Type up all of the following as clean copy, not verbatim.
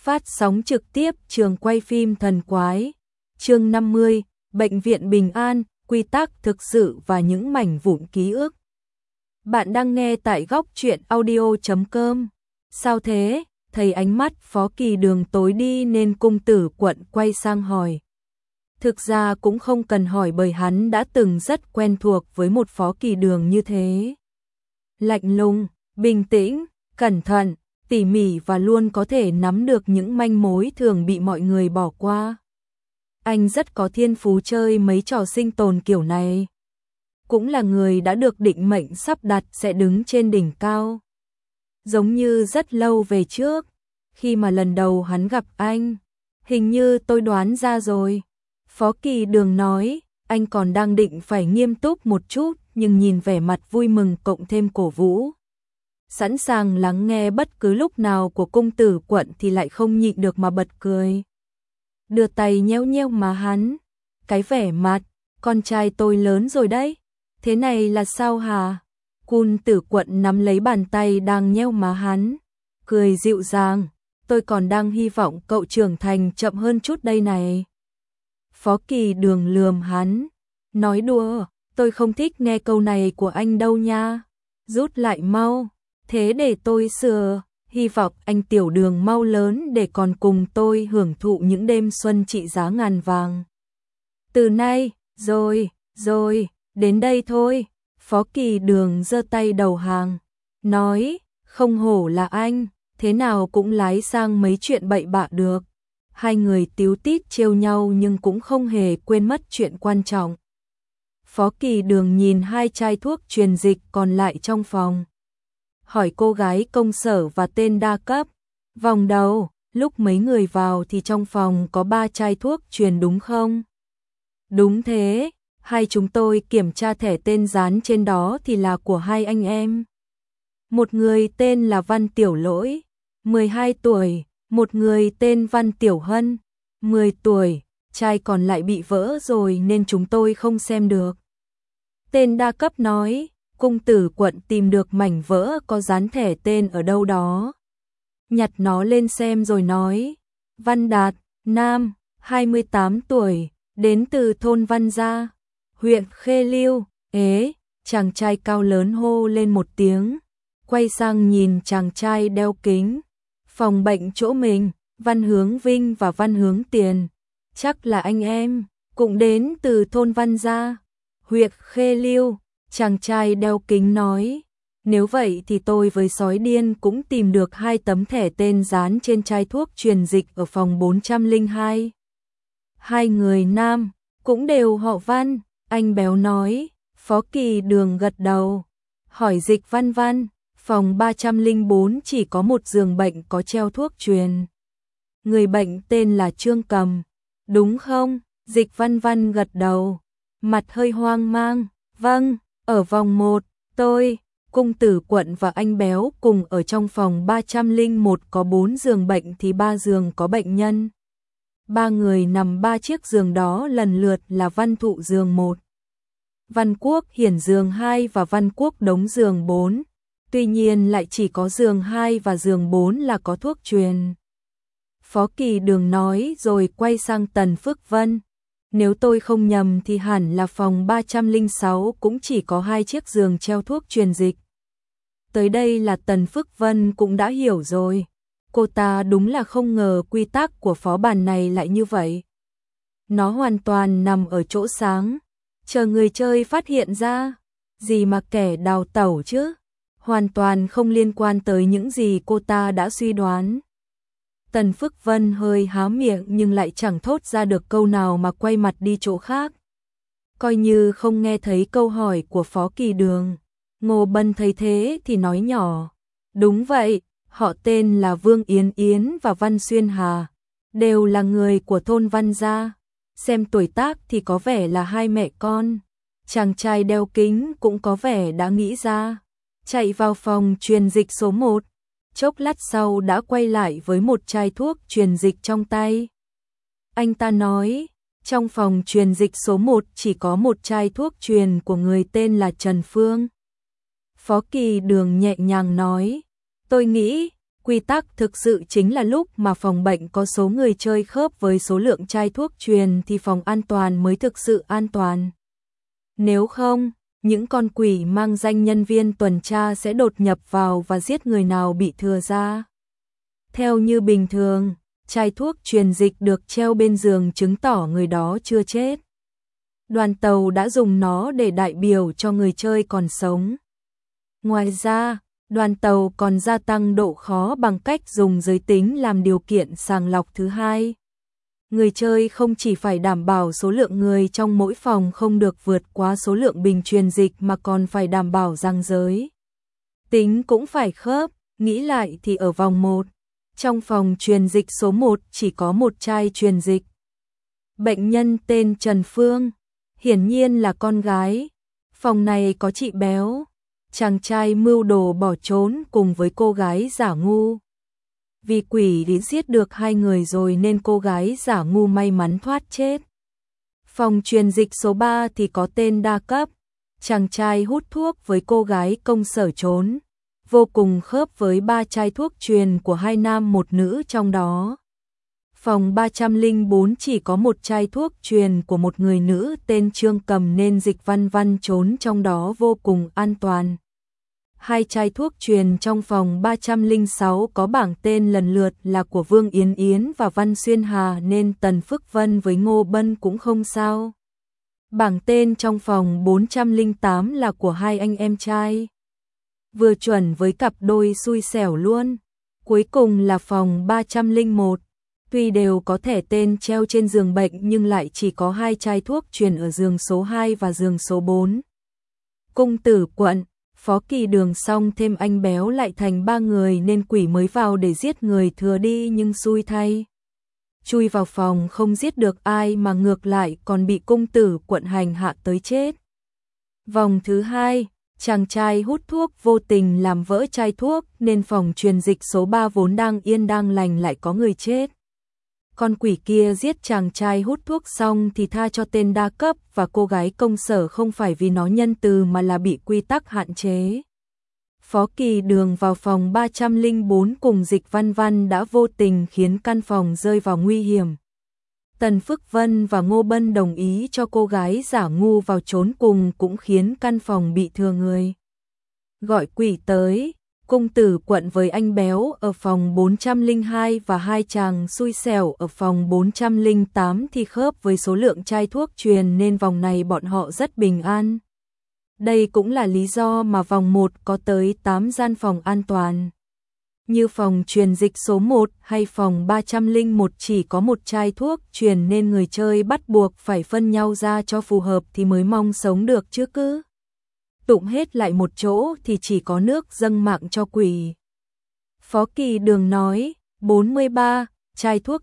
Phát sóng trực tiếp trường quay phim thần quái. Chương 50, Bệnh viện Bình An, quy tắc thực sự và những mảnh vụn ký ức. Bạn đang nghe tại góc truyện audio.com. Sao thế? Thấy ánh mắt Phó Kỳ Đường tối đi nên Cung Tử Quận quay sang hỏi. Thực ra cũng không cần hỏi bởi hắn đã từng rất quen thuộc với một Phó Kỳ Đường như thế. Lạnh lùng, bình tĩnh, cẩn thận, tỉ mỉ và luôn có thể nắm được những manh mối thường bị mọi người bỏ qua. Anh rất có thiên phú chơi mấy trò sinh tồn kiểu này. Cũng là người đã được định mệnh sắp đặt sẽ đứng trên đỉnh cao. Giống như rất lâu về trước, khi mà lần đầu hắn gặp anh, hình như tôi đoán ra rồi. Phó Kỳ Đường nói, anh còn đang định phải nghiêm túc một chút, nhưng nhìn vẻ mặt vui mừng cộng thêm cổ vũ, sẵn sàng lắng nghe bất cứ lúc nào của Cung Tử Quận thì lại không nhịn được mà bật cười. Đưa tay nhéo nhéo má hắn, cái vẻ mặt, con trai tôi lớn rồi đấy, thế này là sao hả? Cung Tử Quận nắm lấy bàn tay đang nhéo má hắn, cười dịu dàng, tôi còn đang hy vọng cậu trưởng thành chậm hơn chút đây này. Phó Kỳ Đường lườm hắn, nói đùa, tôi không thích nghe câu này của anh đâu nha, rút lại mau. Thế để tôi sửa, hy vọng anh Tiểu Đường mau lớn để còn cùng tôi hưởng thụ những đêm xuân trị giá ngàn vàng. Từ nay, rồi, đến đây thôi. Phó Kỳ Đường giơ tay đầu hàng, nói, không hổ là anh, thế nào cũng lái sang mấy chuyện bậy bạ được. Hai người tíu tít trêu nhau nhưng cũng không hề quên mất chuyện quan trọng. Phó Kỳ Đường nhìn hai chai thuốc truyền dịch còn lại trong phòng, hỏi cô gái công sở và tên đa cấp. Vòng đầu, lúc mấy người vào thì trong phòng có 3 chai thuốc truyền đúng không? Đúng thế, hai chúng tôi kiểm tra thẻ tên dán trên đó thì là của hai anh em. Một người tên là Văn Tiểu Lỗi, 12 tuổi, một người tên Văn Tiểu Hân, 10 tuổi, chai còn lại bị vỡ rồi nên chúng tôi không xem được. Tên đa cấp nói. Cung Tử Quận tìm được mảnh vỡ có dán thẻ tên ở đâu đó. Nhặt nó lên xem rồi nói, Văn Đạt, nam, 28 tuổi, đến từ thôn Văn Gia, huyện Khê Liêu. Chàng trai cao lớn hô lên một tiếng, quay sang nhìn chàng trai đeo kính. Phòng bệnh chỗ mình, Văn Hướng Vinh và Văn Hướng Tiền, chắc là anh em, cũng đến từ thôn Văn Gia, huyện Khê Liêu. Chàng trai đeo kính nói, nếu vậy thì tôi với sói điên cũng tìm được 2 tấm thẻ tên dán trên chai thuốc truyền dịch ở phòng 402. Hai người nam, cũng đều họ Văn, anh béo nói. Phó Kỳ Đường gật đầu, hỏi Dịch Văn Văn, phòng 304 chỉ có một giường bệnh có treo thuốc truyền. Người bệnh tên là Trương Cầm, đúng không? Dịch Văn Văn gật đầu, mặt hơi hoang mang, vâng. Ở vòng 1, tôi, Cung Tử Quận và anh béo cùng ở trong phòng 301 có 4 giường bệnh thì 3 giường có bệnh nhân. 3 người nằm 3 chiếc giường đó lần lượt là Văn Thụ giường 1, Văn Quốc Hiển giường 2 và Văn Quốc Đống giường 4. Tuy nhiên lại chỉ có giường 2 và giường 4 là có thuốc truyền. Phó Kỳ Đường nói rồi quay sang Tần Phước Vân. Nếu tôi không nhầm thì hẳn là phòng 306 cũng chỉ có 2 chiếc giường treo thuốc truyền dịch. Tới đây là Tần Phước Vân cũng đã hiểu rồi. Cô ta đúng là không ngờ quy tắc của phó bản này lại như vậy. Nó hoàn toàn nằm ở chỗ sáng, chờ người chơi phát hiện ra. Gì mà kẻ đào tẩu chứ? Hoàn toàn không liên quan tới những gì cô ta đã suy đoán. Tần Phước Vân hơi há miệng nhưng lại chẳng thốt ra được câu nào mà quay mặt đi chỗ khác. Coi như không nghe thấy câu hỏi của Phó Kỳ Đường. Ngô Bân thấy thế thì nói nhỏ. Đúng vậy, họ tên là Vương Yến Yến và Văn Xuyên Hà. Đều là người của thôn Văn Gia. Xem tuổi tác thì có vẻ là hai mẹ con. Chàng trai đeo kính cũng có vẻ đã nghĩ ra. Chạy vào phòng truyền dịch số 1. Chốc lát sau đã quay lại với một chai thuốc truyền dịch trong tay. Anh ta nói, trong phòng truyền dịch số 1 chỉ có một chai thuốc truyền của người tên là Trần Phương. Phó Kỳ Đường nhẹ nhàng nói, tôi nghĩ Quy tắc thực sự chính là lúc mà phòng bệnh có số người chơi khớp với số lượng chai thuốc truyền thì phòng an toàn mới thực sự an toàn. Nếu không, những con quỷ mang danh nhân viên tuần tra sẽ đột nhập vào và giết người nào bị thừa ra. Theo như bình thường, chai thuốc truyền dịch được treo bên giường chứng tỏ người đó chưa chết. Đoàn tàu đã dùng nó để đại biểu cho người chơi còn sống. Ngoài ra, đoàn tàu còn gia tăng độ khó bằng cách dùng giới tính làm điều kiện sàng lọc thứ hai. Người chơi không chỉ phải đảm bảo số lượng người trong mỗi phòng không được vượt quá số lượng bình truyền dịch mà còn phải đảm bảo rằng giới tính cũng phải khớp. Nghĩ lại thì ở vòng 1, trong phòng truyền dịch số 1 chỉ có một chai truyền dịch. Bệnh nhân tên Trần Phương, hiển nhiên là con gái. Phòng này có chị béo, chàng trai mưu đồ bỏ trốn cùng với cô gái giả ngu. Vì quỷ đến giết được hai người rồi nên cô gái giả ngu may mắn thoát chết. Phòng truyền dịch số 3 thì có tên đa cấp, chàng trai hút thuốc với cô gái công sở trốn, vô cùng khớp với 3 chai thuốc truyền của 2 nam 1 nữ trong đó. Phòng 304 chỉ có một chai thuốc truyền của một người nữ tên Trương Cầm nên Dịch Văn Văn trốn trong đó vô cùng an toàn. 2 chai thuốc truyền trong phòng 306 có bảng tên lần lượt là của Vương Yến Yến và Văn Xuyên Hà nên Tần Phước Vân với Ngô Bân cũng không sao. Bảng tên trong phòng 408 là của 2 anh em trai. Vừa chuẩn với cặp đôi xui xẻo luôn. Cuối cùng là phòng 301. Tuy đều có thẻ tên treo trên giường bệnh nhưng lại chỉ có 2 chai thuốc truyền ở giường số 2 và giường số 4. Cung Tử Quận, Phó Kỳ Đường xong thêm anh béo lại thành 3 người nên quỷ mới vào để giết người thừa đi nhưng xui thay. Chui vào phòng không giết được ai mà ngược lại còn bị Cung Tử Quận hành hạ tới chết. Vòng thứ 2, chàng trai hút thuốc vô tình làm vỡ chai thuốc nên phòng truyền dịch số 3 vốn đang yên đang lành lại có người chết. Con quỷ kia giết chàng trai hút thuốc xong thì tha cho tên đa cấp và cô gái công sở không phải vì nó nhân từ mà là bị quy tắc hạn chế. Phó Kỳ Đường vào phòng 304 cùng Dịch Văn Văn đã vô tình khiến căn phòng rơi vào nguy hiểm. Tần Phước Vân và Ngô Bân đồng ý cho cô gái giả ngu vào trốn cùng cũng khiến căn phòng bị thừa người. Gọi quỷ tới, Cung Tử Quận với anh béo ở phòng 402 và 2 chàng xui xẻo ở phòng 408 thì khớp với số lượng chai thuốc truyền nên vòng này bọn họ rất bình an. Đây cũng là lý do mà vòng 1 có tới 8 gian phòng an toàn. Như phòng truyền dịch số 1 hay phòng 301 chỉ có một chai thuốc truyền nên người chơi bắt buộc phải phân nhau ra cho phù hợp thì mới mong sống được chứ cứ tụng hết lại một chỗ thì chỉ có nước dâng mạng cho quỷ. Phó Kỳ Đường nói, 43, chai thuốc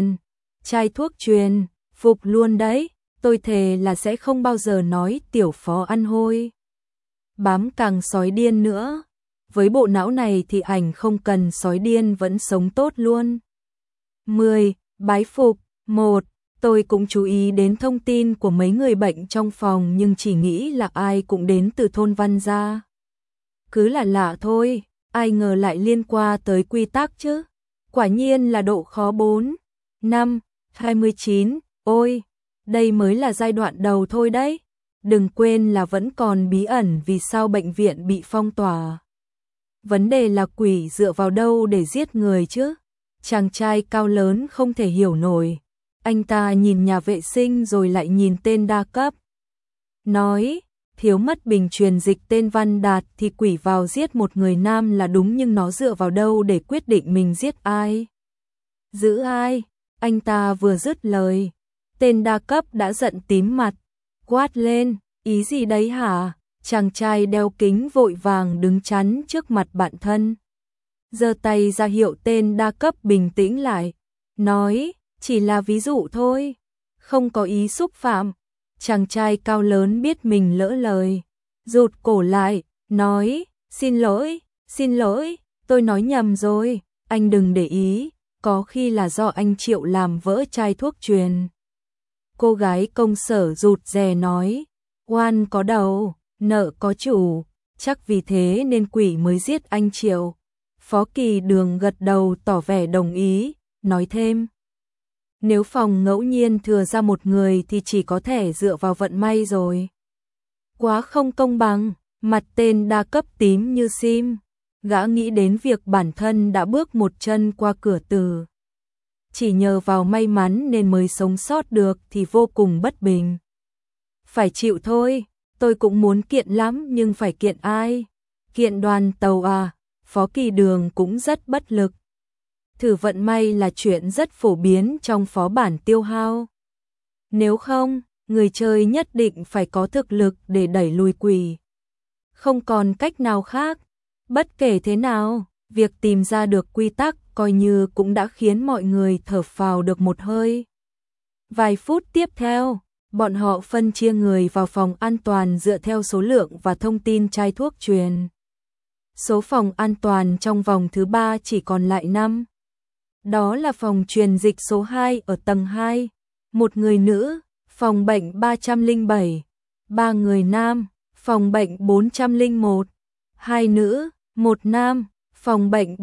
truyền, phục luôn đấy, tôi thề là sẽ không bao giờ nói tiểu phó ăn hôi. Bám càng sói điên nữa, với bộ não này thì ảnh không cần sói điên vẫn sống tốt luôn. 10, bái phục, 1. Tôi cũng chú ý đến thông tin của mấy người bệnh trong phòng nhưng chỉ nghĩ là ai cũng đến từ thôn Văn Gia. Cứ là lạ thôi, ai ngờ lại liên quan tới quy tắc chứ. Quả nhiên là độ khó 4, 5, 29, ôi, đây mới là giai đoạn đầu thôi đấy. Đừng quên là vẫn còn bí ẩn vì sao bệnh viện bị phong tỏa. Vấn đề là quỷ dựa vào đâu để giết người chứ? Chàng trai cao lớn không thể hiểu nổi. Anh ta nhìn nhà vệ sinh rồi lại nhìn tên đa cấp. Nói, thiếu mất bình truyền dịch tên Văn Đạt thì quỷ vào giết một người nam là đúng nhưng nó dựa vào đâu để quyết định mình giết ai? Giữ ai? Anh ta vừa dứt lời. Tên đa cấp đã giận tím mặt. Quát lên, ý gì đấy hả? Chàng trai đeo kính vội vàng đứng chắn trước mặt bạn thân. Giơ tay ra hiệu tên đa cấp bình tĩnh lại. Nói, chỉ là ví dụ thôi, không có ý xúc phạm. Chàng trai cao lớn biết mình lỡ lời, rụt cổ lại, nói, xin lỗi, tôi nói nhầm rồi, anh đừng để ý, có khi là do anh Triệu làm vỡ chai thuốc truyền. Cô gái công sở rụt rè nói, oan có đầu, nợ có chủ, chắc vì thế nên quỷ mới giết anh Triệu. Phó Kỳ Đường gật đầu tỏ vẻ đồng ý, nói thêm. Nếu phòng ngẫu nhiên thừa ra một người thì chỉ có thể dựa vào vận may rồi. Quá không công bằng, mặt tên đa cấp tím như sim. Gã nghĩ đến việc bản thân đã bước một chân qua cửa tử. Chỉ nhờ vào may mắn nên mới sống sót được thì vô cùng bất bình. Phải chịu thôi, tôi cũng muốn kiện lắm nhưng phải kiện ai? Kiện đoàn tàu à? Phó Kỳ Đường cũng rất bất lực. Thử vận may là chuyện rất phổ biến trong phó bản tiêu hao. Nếu không, người chơi nhất định phải có thực lực để đẩy lùi quỷ. Không còn cách nào khác. Bất kể thế nào, việc tìm ra được quy tắc coi như cũng đã khiến mọi người thở phào được một hơi. Vài phút tiếp theo, bọn họ phân chia người vào phòng an toàn dựa theo số lượng và thông tin chai thuốc truyền. Số phòng an toàn trong vòng thứ 3 chỉ còn lại 5. Đó là phòng truyền dịch số 2 ở tầng 2, một người nữ, phòng bệnh 307, 3 người nam, phòng bệnh 401, 2 nữ, 1 nam, phòng bệnh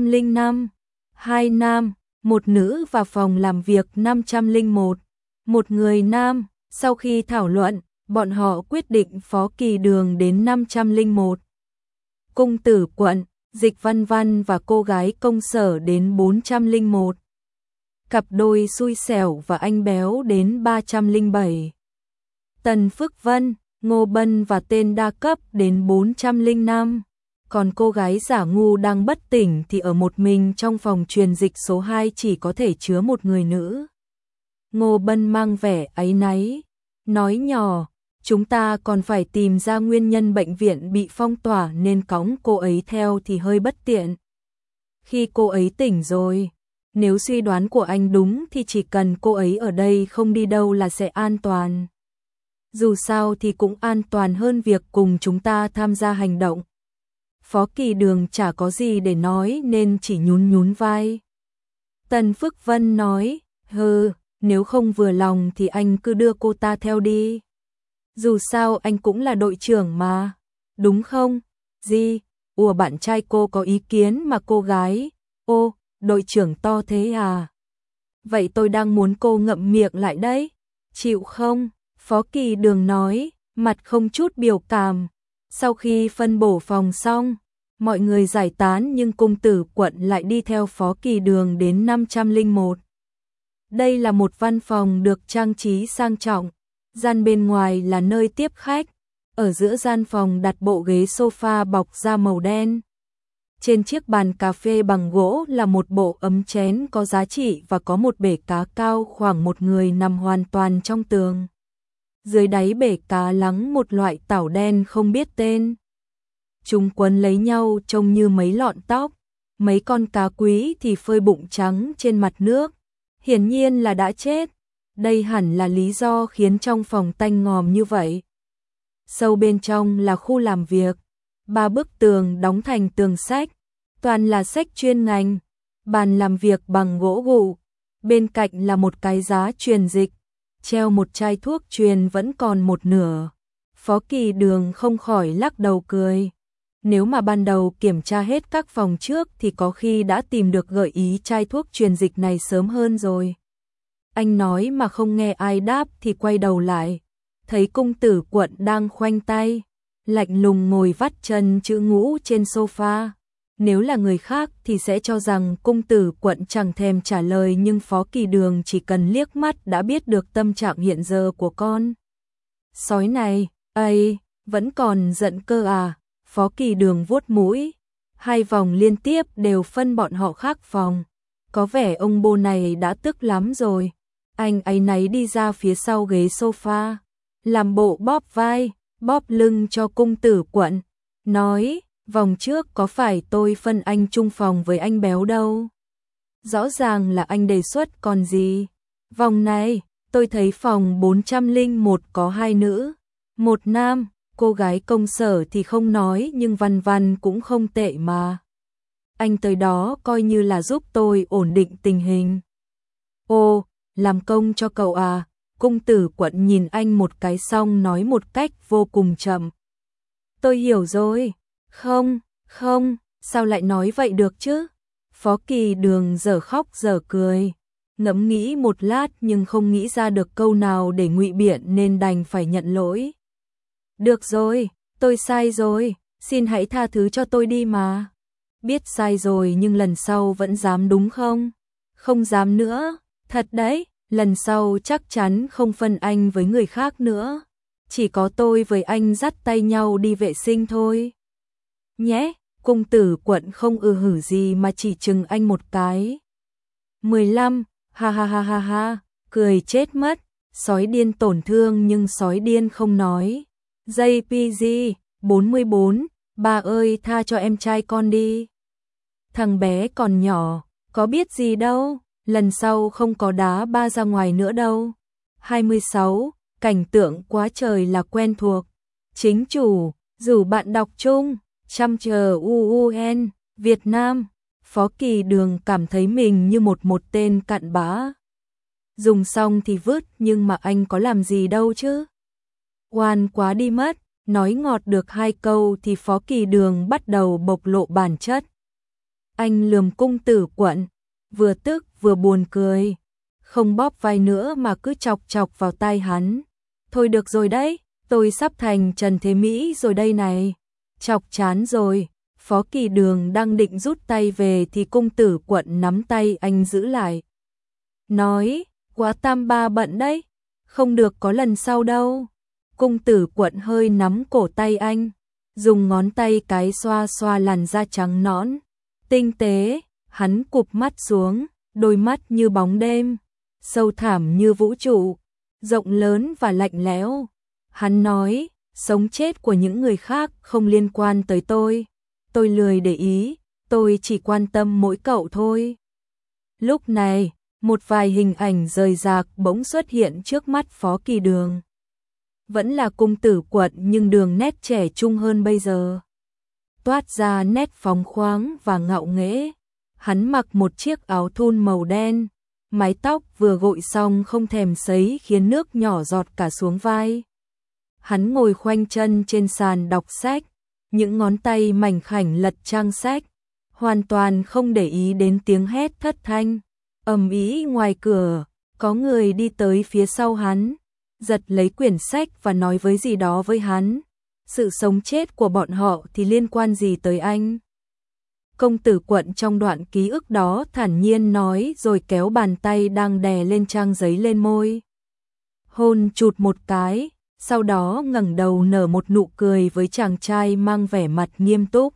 405, 2 nam, 1 nữ và phòng làm việc 501, một người nam. Sau khi thảo luận, bọn họ quyết định Phó Kỳ Đường đến 501. Cung tử quận, Dịch Văn Văn và cô gái công sở đến 401. Cặp đôi xui xẻo và anh béo đến 307. Tần Phước Vân, Ngô Bân và tên đa cấp đến 405. Còn cô gái giả ngu đang bất tỉnh thì ở một mình trong phòng truyền dịch số 2 chỉ có thể chứa một người nữ. Ngô Bân mang vẻ áy náy, nói nhỏ, chúng ta còn phải tìm ra nguyên nhân bệnh viện bị phong tỏa nên cõng cô ấy theo thì hơi bất tiện. Khi cô ấy tỉnh rồi, nếu suy đoán của anh đúng thì chỉ cần cô ấy ở đây không đi đâu là sẽ an toàn. Dù sao thì cũng an toàn hơn việc cùng chúng ta tham gia hành động. Phó Kỳ Đường chả có gì để nói nên chỉ nhún nhún vai. Tần Phước Vân nói, nếu không vừa lòng thì anh cứ đưa cô ta theo đi. Dù sao anh cũng là đội trưởng mà, đúng không? Gì? Ủa bạn trai cô có ý kiến mà cô gái? Ô, đội trưởng to thế à? Vậy tôi đang muốn cô ngậm miệng lại đấy. Chịu không? Phó Kỳ Đường nói, mặt không chút biểu cảm. Sau khi phân bổ phòng xong, mọi người giải tán nhưng cung tử quận lại đi theo Phó Kỳ Đường đến 501. Đây là một văn phòng được trang trí sang trọng. Gian bên ngoài là nơi tiếp khách. Ở giữa gian phòng đặt bộ ghế sofa bọc da màu đen. Trên chiếc bàn cà phê bằng gỗ là một bộ ấm chén có giá trị và có một bể cá cao khoảng một người nằm hoàn toàn trong tường. Dưới đáy bể cá lắng một loại tảo đen không biết tên. Chúng quấn lấy nhau trông như mấy lọn tóc. Mấy con cá quý thì phơi bụng trắng trên mặt nước. Hiển nhiên là đã chết. Đây hẳn là lý do khiến trong phòng tanh ngòm như vậy. Sâu bên trong là khu làm việc. 3 bức tường đóng thành tường sách. Toàn là sách chuyên ngành. Bàn làm việc bằng gỗ gụ. Bên cạnh là một cái giá truyền dịch. Treo một chai thuốc truyền vẫn còn một nửa. Phó Kỳ Đường không khỏi lắc đầu cười. Nếu mà ban đầu kiểm tra hết các phòng trước thì có khi đã tìm được gợi ý chai thuốc truyền dịch này sớm hơn rồi. Anh nói mà không nghe ai đáp thì quay đầu lại. Thấy cung tử quận đang khoanh tay, lạnh lùng ngồi vắt chân chữ ngũ trên sofa. Nếu là người khác thì sẽ cho rằng cung tử quận chẳng thèm trả lời nhưng Phó Kỳ Đường chỉ cần liếc mắt đã biết được tâm trạng hiện giờ của con sói này. Ây, vẫn còn giận cơ à? Phó Kỳ Đường vuốt mũi. 2 vòng liên tiếp đều phân bọn họ khác phòng. Có vẻ ông bô này đã tức lắm rồi. Anh áy náy đi ra phía sau ghế sofa, làm bộ bóp vai, bóp lưng cho cung tử quận. Nói, vòng trước có phải tôi phân anh chung phòng với anh béo đâu. Rõ ràng là anh đề xuất còn gì. Vòng này, tôi thấy phòng 401 có 2 nữ, 1 nam. Cô gái công sở thì không nói nhưng Văn Văn cũng không tệ mà. Anh tới đó coi như là giúp tôi ổn định tình hình. Ô, làm công cho cậu à? Cung tử quận nhìn anh một cái xong nói một cách vô cùng chậm. Tôi hiểu rồi. Không, Sao lại nói vậy được chứ? Phó Kỳ Đường dở khóc dở cười, ngẫm nghĩ một lát nhưng không nghĩ ra được câu nào để ngụy biện nên đành phải nhận lỗi. Được rồi, tôi sai rồi, xin hãy tha thứ cho tôi đi mà. Biết sai rồi nhưng lần sau vẫn dám đúng không? Không dám nữa, thật đấy, lần sau chắc chắn không phân anh với người khác nữa. Chỉ có tôi với anh dắt tay nhau đi vệ sinh thôi. Nhé, cung tử Quận không hử gì mà chỉ chừng anh một cái. 15, ha ha ha ha ha, cười chết mất, sói điên tổn thương nhưng sói điên không nói. JPG, 44, ba ơi tha cho em trai con đi. Thằng bé còn nhỏ, có biết gì đâu, lần sau không có đá ba ra ngoài nữa đâu. 26, cảnh tượng quá trời là quen thuộc. Chính chủ, rủ bạn đọc chung, chăm chờ UUN, Việt Nam. Phó Kỳ Đường cảm thấy mình như một tên cặn bã. Dùng xong thì vứt nhưng mà anh có làm gì đâu chứ. Oan quá đi mất, nói ngọt được 2 câu thì Phó Kỳ Đường bắt đầu bộc lộ bản chất. Anh lườm cung tử Quận, vừa tức vừa buồn cười, không bóp vai nữa mà cứ chọc chọc vào tai hắn. Thôi được rồi đấy, tôi sắp thành Trần Thế Mỹ rồi đây này. Chọc chán rồi. Phó Kỳ Đường đang định rút tay về thì cung tử Quận nắm tay anh giữ lại. Nói, quá tam ba bận đấy, không được có lần sau đâu. Cung tử Quận hơi nắm cổ tay anh, dùng ngón tay cái xoa xoa làn da trắng nõn. Tinh tế, hắn cụp mắt xuống, đôi mắt như bóng đêm, sâu thẳm như vũ trụ, rộng lớn và lạnh lẽo. Hắn nói, sống chết của những người khác không liên quan tới tôi. Tôi lười để ý, tôi chỉ quan tâm mỗi cậu thôi. Lúc này, một vài hình ảnh rời rạc bỗng xuất hiện trước mắt Phó Kỳ Đường. Vẫn là cung tử Quận nhưng đường nét trẻ trung hơn bây giờ. Toát ra nét phóng khoáng và ngạo nghễ. Hắn mặc một chiếc áo thun màu đen, mái tóc vừa gội xong không thèm sấy khiến nước nhỏ giọt cả xuống vai. Hắn ngồi khoanh chân trên sàn đọc sách, những ngón tay mảnh khảnh lật trang sách, hoàn toàn không để ý đến tiếng hét thất thanh, ầm ĩ ngoài cửa. Có người đi tới phía sau hắn, giật lấy quyển sách và nói với gì đó với hắn. Sự sống chết của bọn họ thì liên quan gì tới anh? Công tử Quận trong đoạn ký ức đó thản nhiên nói rồi kéo bàn tay đang đè lên trang giấy lên môi. Hôn chụt một cái, sau đó ngẩng đầu nở một nụ cười với chàng trai mang vẻ mặt nghiêm túc.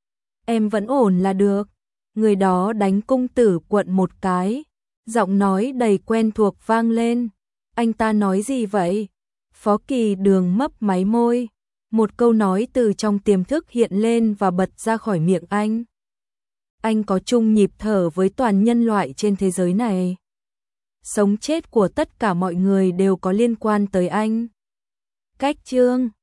Em vẫn ổn là được. Người đó đánh cung tử Quận một cái, giọng nói đầy quen thuộc vang lên. Anh ta nói gì vậy? Phó Kỳ Đường mấp máy môi. Một câu nói từ trong tiềm thức hiện lên và bật ra khỏi miệng anh. Anh có chung nhịp thở với toàn nhân loại trên thế giới này. Sống chết của tất cả mọi người đều có liên quan tới anh. Cách chương